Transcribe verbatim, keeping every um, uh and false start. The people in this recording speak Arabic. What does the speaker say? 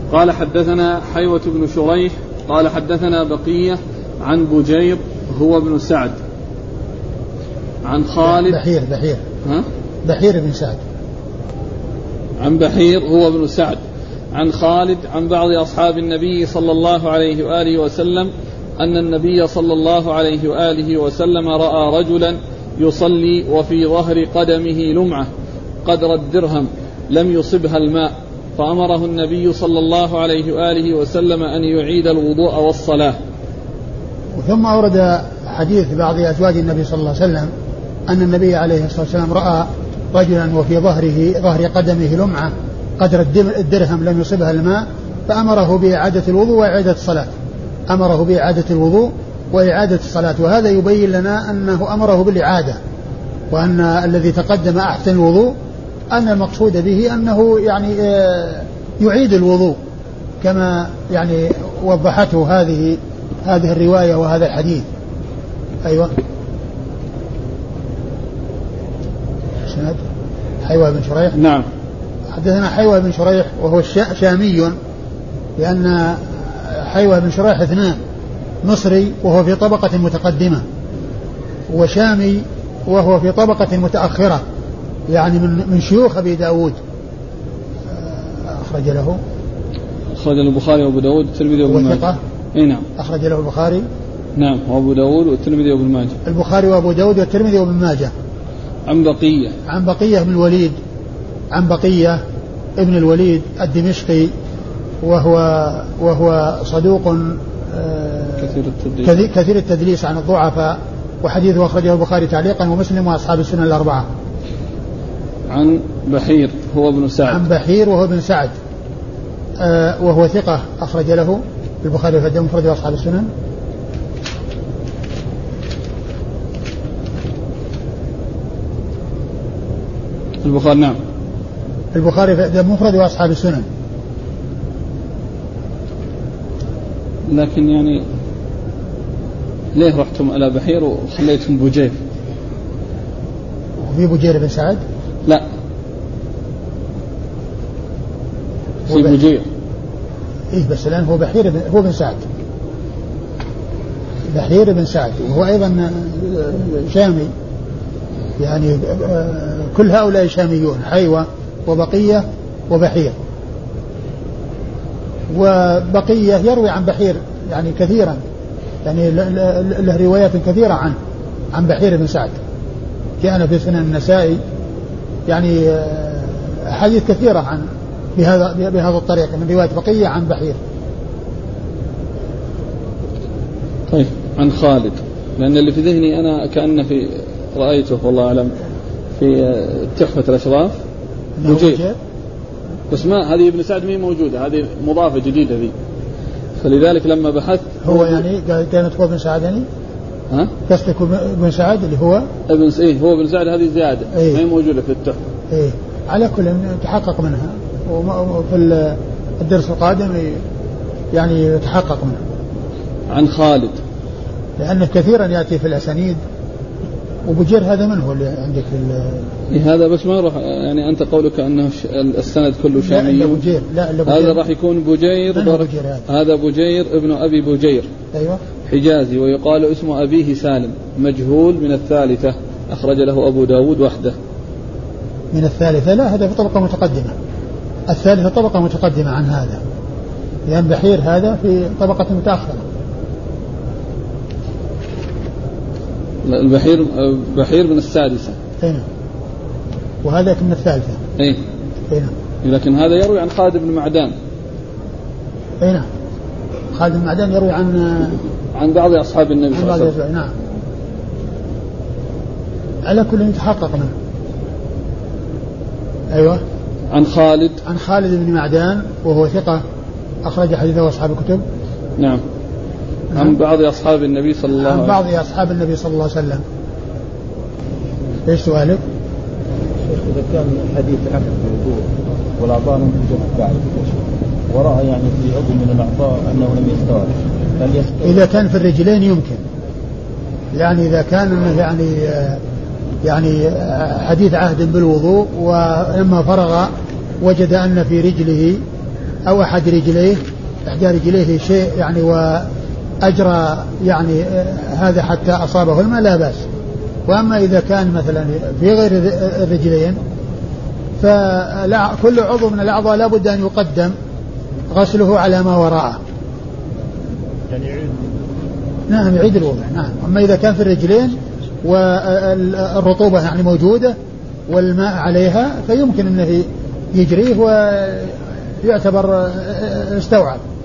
قال حدثنا حيوة بن شريح قال حدثنا بقية عن بجير هو ابن سعد عن خالد بحير بحير ها؟ بحير بن سعد عن بحير هو ابن سعد عن خالد عن بعض أصحاب النبي صلى الله عليه وآله وسلم أن النبي صلى الله عليه وآله وسلم رأى رجلا يصلي وفي ظهر قدمه لمعة قدر الدرهم لم يصبها الماء فأمره النبي صلى الله عليه وآله وسلم أن يعيد الوضوء والصلاة. ثم أورد حديث بعض أزواج النبي صلى الله عليه وسلم أن النبي عليه الصلاة والسلام رأى رجلا وفي ظهره ظهر قدمه لمعة قدر الدرهم لم يصبها الماء فأمره بإعادة الوضوء وإعادة الصلاة أمره بإعادة الوضوء وإعادة الصلاة. وهذا يبين لنا أنه أمره بالإعادة وأن الذي تقدم أحسن الوضوء أن المقصود به أنه يعني يعيد الوضوء كما يعني وضحته هذه هذه الرواية وهذا الحديث. أيوة سند حيوة بن شريح. نعم حدثنا حيوة بن شريح وهو شامي لأن حيوة بن شريح اثنان مصري وهو في طبقة متقدمة وشامي وهو في طبقة متأخرة يعني من من شيوخ أبي داود. أخرج له أخرج له البخاري وأبو داود والترمذي وابن ماجه. إيه نعم أخرج له البخاري نعم وأبو داود والترمذي وابن ماجه. البخاري وأبو داود والترمذي وابن ماجه. عن بقية عن بقية بن الوليد عن بقية ابن الوليد الدمشقي وهو وهو صدوق كثير التدليس كثير التدليس عن الضعفاء وحديثه أخرجه البخاري تعليقا ومسلم وأصحاب السنن الأربعة. عن بحير هو ابن سعد عن بحير وهو ابن سعد آه وهو ثقة أخرج له البخاري في الأدب المفرد وأصحاب السنن. البخاري نعم البخاري في الأدب المفرد وأصحاب السنن. لكن يعني ليه رحتم على بحير وخليتم بجير؟ وفي بجير بن سعد؟ لا في بجير. إيه بس الآن هو بحير بن هو بن سعد بحير بن سعد وهو أيضا شامي يعني كل هؤلاء شاميون حيوة وبقية وبحير. وبقية يروي عن بحير يعني كثيرا يعني له روايات كثيرة عنه عن بحير بن سعد كان في سنن النسائي يعني حديث كثيرة عن بهذا بهذا الطريق من رواية بقية عن بحير. طيب عن خالد لأن اللي في ذهني أنا كأن في رأيته والله أعلم في تحفة الأشراف بجير بس ما هذه ابن سعد مين موجودة هذه مضافة جديدة ذي فلذلك لما بحثت هو يعني كانت هو ابن سعد يعني ها قصدك ابن سعد اللي هو ابن إيه هو ابن سعد هذه زيادة إيه؟ ما هي موجودة في التحفة. إيه على كل تحقق منها وفي الدرس القادم يعني يتحقق منها. عن خالد لأنه كثيرا يأتي في الأسانيد وبجير هذا من هو اللي عندك في إيه هذا بس ما راح يعني أنت قولك أنه السند كله شامي. لا بجير لا هذا راح يكون بجير, بجير هذا. هذا بجير ابن أبي بجير أيوة حجازي ويقال اسم أبيه سالم مجهول من الثالثة أخرج له أبو داود وحده. من الثالثة لا هذا في طبقة متقدمة الثالثة طبقة متقدمة عن هذا لأن بحير هذا في طبقة متأخرة. البحير بحير من السادسة هنا وهذا من الثالثة اي هنا لكن هذا يروي عن خالد بن معدان. هنا خالد بن معدان يروي عن عن بعض أصحاب النبي صلى الله عليه وسلم. نعم على كل يتحقق منه. أيوة عن خالد عن خالد بن معدان وهو ثقة أخرج حديثه أصحاب الكتب. نعم عن بعض أصحاب النبي صلى الله عليه وسلم. عن بعض أصحاب النبي صلى الله عليه وسلم. إيش سؤالك؟ إذا كان حديث عقد الوضوء والأعضاء لم تجف بعد ورأى يعني في عضو من الأعضاء أنه لم يستوعب هل يستوعب؟ إذا كان في الرجلين يمكن يعني إذا كان يعني يعني حديث عهد بالوضوء ولما فرغ وجد أن في رجله أو أحد رجليه إحدى رجليه شيء يعني وأجرى يعني هذا حتى أصابه الماء لا بأس. وأما إذا كان مثلا في غير الرجلين فكل عضو من الأعضاء لا بد أن يقدم غسله على ما وراءه. يعني يعيد نعم يعيد الوضوء. نعم. أما إذا كان في الرجلين والرطوبة يعني موجودة والماء عليها فيمكن أنه يجريه ويعتبر استوعب.